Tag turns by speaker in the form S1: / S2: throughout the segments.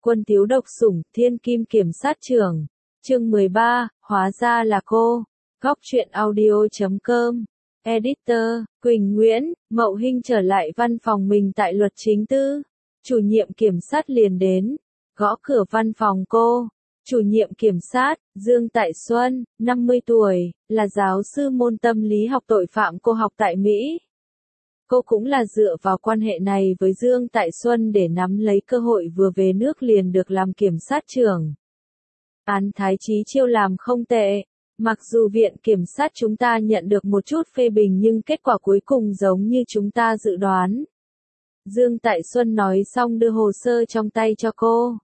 S1: Quân thiếu độc sủng, thiên kim kiểm sát trưởng. Chương 13, hóa ra là cô. Góc truyện audio.com. Editor, Quỳnh Nguyễn. Mậu Hinh trở lại văn phòng mình tại Luật Chính Tư. Chủ nhiệm kiểm sát liền đến, gõ cửa văn phòng cô. Chủ nhiệm kiểm sát, Dương Tại Xuân, 50 tuổi, là giáo sư môn tâm lý học tội phạm cô học tại Mỹ. Cô cũng là dựa vào quan hệ này với Dương Tại Xuân để nắm lấy cơ hội vừa về nước liền được làm kiểm sát trưởng. Án Thái Chí Chiêu làm không tệ, mặc dù viện kiểm sát chúng ta nhận được một chút phê bình nhưng kết quả cuối cùng giống như chúng ta dự đoán. Dương Tại Xuân nói xong đưa hồ sơ trong tay cho cô.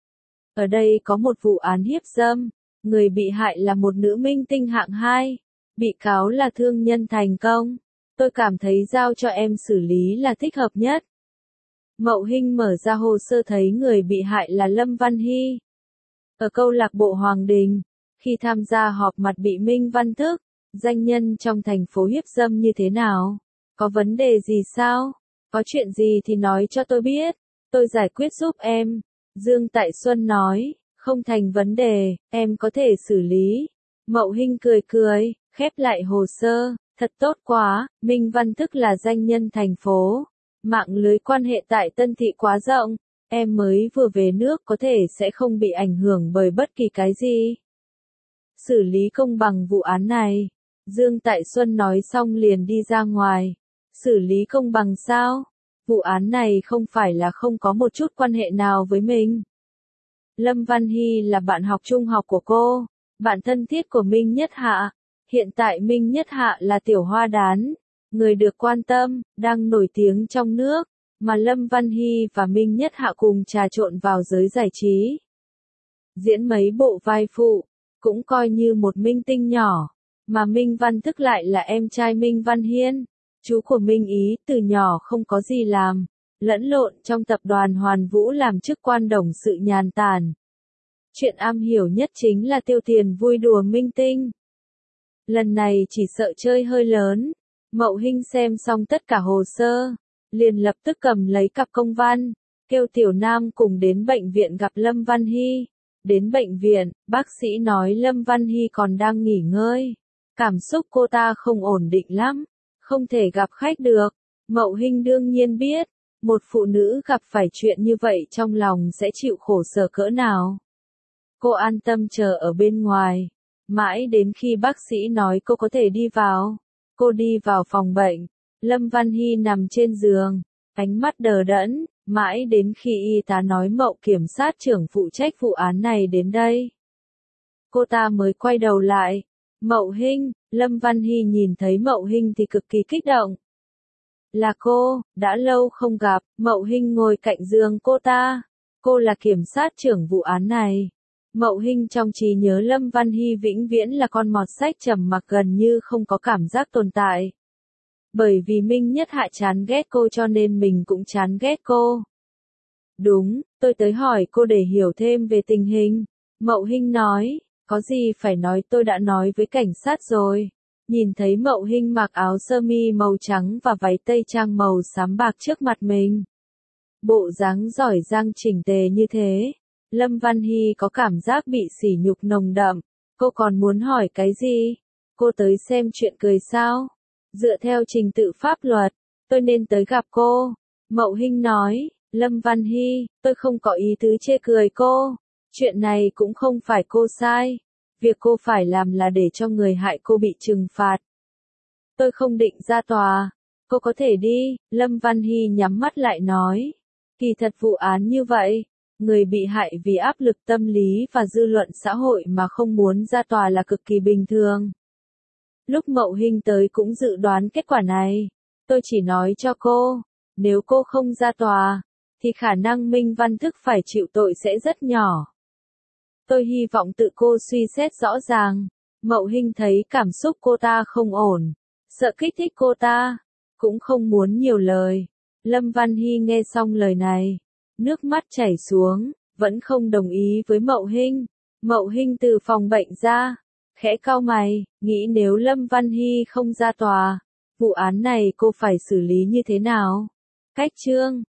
S1: Ở đây có một vụ án hiếp dâm, người bị hại là một nữ minh tinh hạng 2, bị cáo là thương nhân thành công. Tôi cảm thấy giao cho em xử lý là thích hợp nhất. Mậu Hinh mở ra hồ sơ thấy người bị hại là Lâm Văn Hy. Ở câu lạc bộ Hoàng Đình, khi tham gia họp mặt bị Minh Văn Thức, danh nhân trong thành phố hiếp dâm như thế nào? Có vấn đề gì sao? Có chuyện gì thì nói cho tôi biết, tôi giải quyết giúp em. Dương Tại Xuân nói, không thành vấn đề, em có thể xử lý. Mậu Hinh cười cười, khép lại hồ sơ. Thật tốt quá, Minh Văn Thức là danh nhân thành phố. Mạng lưới quan hệ tại Tân Thị quá rộng, em mới vừa về nước có thể sẽ không bị ảnh hưởng bởi bất kỳ cái gì. Xử lý công bằng vụ án này. Dương Tại Xuân nói xong liền đi ra ngoài. Xử lý công bằng sao? Vụ án này không phải là không có một chút quan hệ nào với mình. Lâm Văn Hy là bạn học trung học của cô, bạn thân thiết của Minh Nhất Hạ. Hiện tại Minh Nhất Hạ là tiểu hoa đán, người được quan tâm, đang nổi tiếng trong nước, mà Lâm Văn Hy và Minh Nhất Hạ cùng trà trộn vào giới giải trí. Diễn mấy bộ vai phụ, cũng coi như một minh tinh nhỏ, mà Minh Văn Thức lại là em trai Minh Văn Hiên, chú của Minh Ý, từ nhỏ không có gì làm, lẫn lộn trong tập đoàn Hoàn Vũ làm chức quan đồng sự nhàn tản. Chuyện am hiểu nhất chính là tiêu tiền vui đùa minh tinh. Lần này chỉ sợ chơi hơi lớn. Mậu Hinh xem xong tất cả hồ sơ, liền lập tức cầm lấy cặp công văn, kêu Tiểu Nam cùng đến bệnh viện gặp Lâm Văn Hy. Đến bệnh viện, bác sĩ nói Lâm Văn Hy còn đang nghỉ ngơi. Cảm xúc cô ta không ổn định lắm, không thể gặp khách được. Mậu Hinh đương nhiên biết, một phụ nữ gặp phải chuyện như vậy trong lòng sẽ chịu khổ sở cỡ nào. Cô an tâm chờ ở bên ngoài. Mãi đến khi bác sĩ nói cô có thể đi vào. Cô đi vào phòng bệnh. Lâm Văn Hy nằm trên giường, ánh mắt đờ đẫn, mãi đến khi y tá nói Mậu kiểm sát trưởng phụ trách vụ án này đến đây. Cô ta mới quay đầu lại. Mậu Hinh, Lâm Văn Hy nhìn thấy Mậu Hinh thì cực kỳ kích động. Là cô, đã lâu không gặp. Mậu Hinh ngồi cạnh giường cô ta. Cô là kiểm sát trưởng vụ án này. Mậu Hinh trong trí nhớ Lâm Văn Hy vĩnh viễn là con mọt sách trầm mặc gần như không có cảm giác tồn tại. Bởi vì Minh Nhất Hạ chán ghét cô cho nên mình cũng chán ghét cô. Đúng, tôi tới hỏi cô để hiểu thêm về tình hình. Mậu Hinh nói, có gì phải nói tôi đã nói với cảnh sát rồi. Nhìn thấy Mậu Hinh mặc áo sơ mi màu trắng và váy tây trang màu xám bạc trước mặt mình. Bộ dáng giỏi giang chỉnh tề như thế. Lâm Văn Hy có cảm giác bị sỉ nhục nồng đậm. Cô còn muốn hỏi cái gì? Cô tới xem chuyện cười sao? Dựa theo trình tự pháp luật, tôi nên tới gặp cô. Mậu Hinh nói, Lâm Văn Hy, tôi không có ý tứ chê cười cô. Chuyện này cũng không phải cô sai. Việc cô phải làm là để cho người hại cô bị trừng phạt. Tôi không định ra tòa. Cô có thể đi. Lâm Văn Hy nhắm mắt lại nói. Kỳ thật vụ án như vậy. Người bị hại vì áp lực tâm lý và dư luận xã hội mà không muốn ra tòa là cực kỳ bình thường. Lúc Mậu Hinh tới cũng dự đoán kết quả này. Tôi chỉ nói cho cô, nếu cô không ra tòa, thì khả năng Minh Văn Thức phải chịu tội sẽ rất nhỏ. Tôi hy vọng tự cô suy xét rõ ràng. Mậu Hinh thấy cảm xúc cô ta không ổn, sợ kích thích cô ta, cũng không muốn nhiều lời. Lâm Văn Hy nghe xong lời này, nước mắt chảy xuống, vẫn không đồng ý với Mậu Hinh. Mậu Hinh từ phòng bệnh ra, khẽ cau mày, nghĩ nếu Lâm Văn Hy không ra tòa, vụ án này cô phải xử lý như thế nào? Cách chương